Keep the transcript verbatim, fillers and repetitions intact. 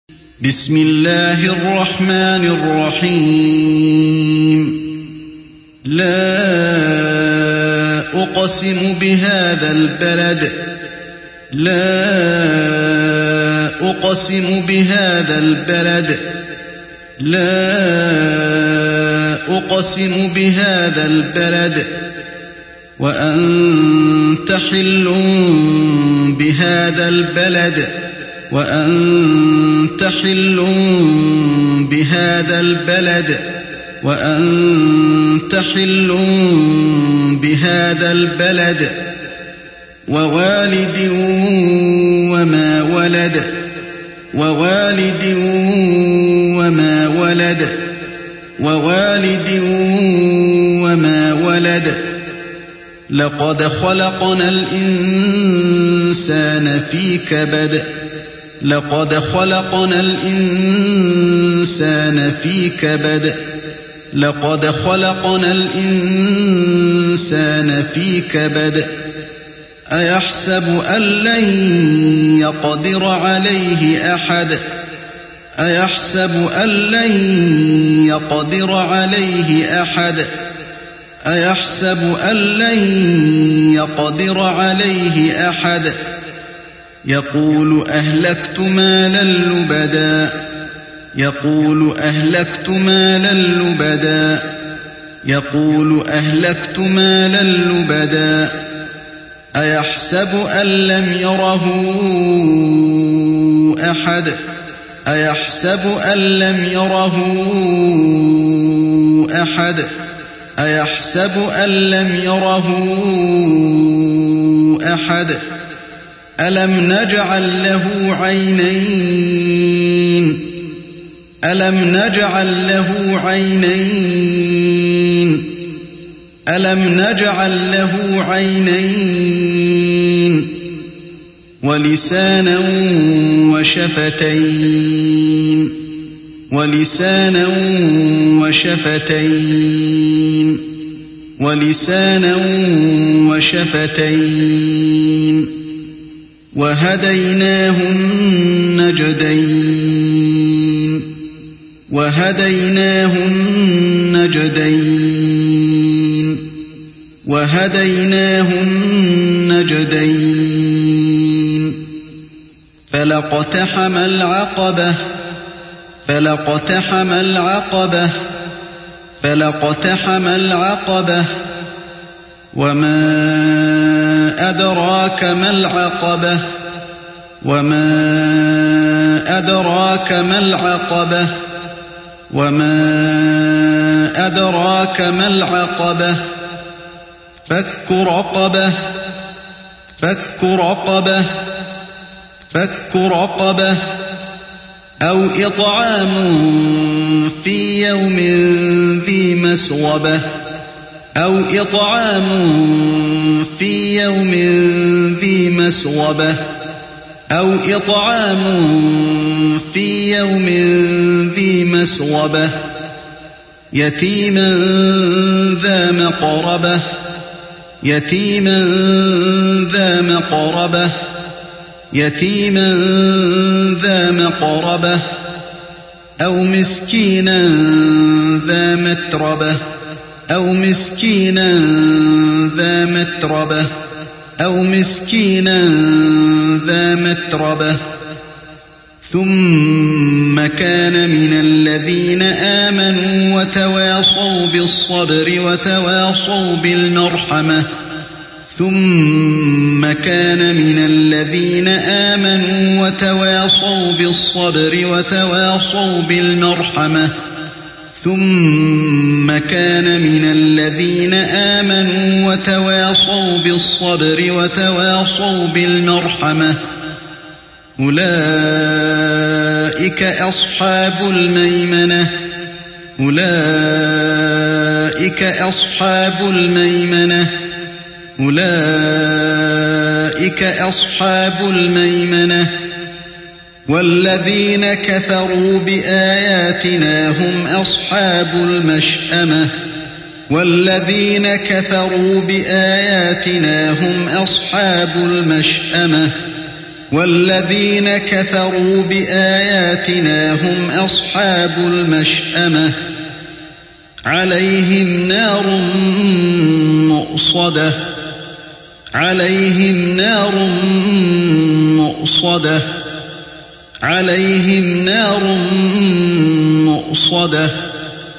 بسم الله الرحمن الرحيم لا أقسم بهذا البلد لا أقسم بهذا البلد لا أقسم بهذا البلد وأنت حل بهذا البلد وأنت حل بهذا البلد وأنت حل بهذا البلد ووالد وما ولد ووالد وما ولد ووالد وما ولد لقد خلقنا الإنسان في كبد لقد خلقنا الإنسان في كبد لقد خلقنا الإنسان في كبد أيحسب أن لن يقدر عليه أحد أيحسب أن لن يقدر عليه أحد أيحسب أن لن يقدر عليه أحد يقول أهلكت مالا لبدا يقول أهلكت مالا لبدا يقول أهلكت مالا لبدا أيحسب أن لم يره أحد أيحسب أن لم يره أحد أيحسب أن لم يره أحد ألم نجعل له عينين ألم نجعل له عينين ألم نجعل له عينين ولسانا وشفتين ولسانا وشفتين ولسانا وشفتين وهديناه النجدين وهديناه النجدين وهديناه النجدين فلاقتحم العقبة فلاقتحم العقبة فلاقتحم العقبة وما أدراك ما العقبة وما أدراك ما العقبة وما أدراك ما العقبة فك رقبة فك رقبة فك رقبة أو إطعام في يوم ذي مسغبة أو إطعام في يوم ذي مسغبة أو إطعام في يوم ذي مسغبة يتيما ذا مقربة يتيما ذا مقربة يتيما ذا مقربة أو مسكينا ذا متربة أو مسكينا ذا متربة أو مسكينا ذا متربة ثم كان من الذين آمنوا وتواصوا بالصبر وتواصوا بالمرحمة ثم كان من الذين آمنوا وتواصوا بالصبر وتواصوا بالمرحمة ثم كان من الذين آمنوا وتواصوا بالصبر وتواصوا بالمرحمة أولئك أصحاب الميمنة أولئك أصحاب الميمنة أولئك أصحاب الميمنة والذين كفروا بآياتنا هم أصحاب المشأمة والذين كفروا بآياتنا هم أصحاب المشأمة والذين كفروا بآياتنا هم أصحاب المشأمة عليهم نار مؤصدة عليهم نار مؤصدة عليهم نار مؤصدة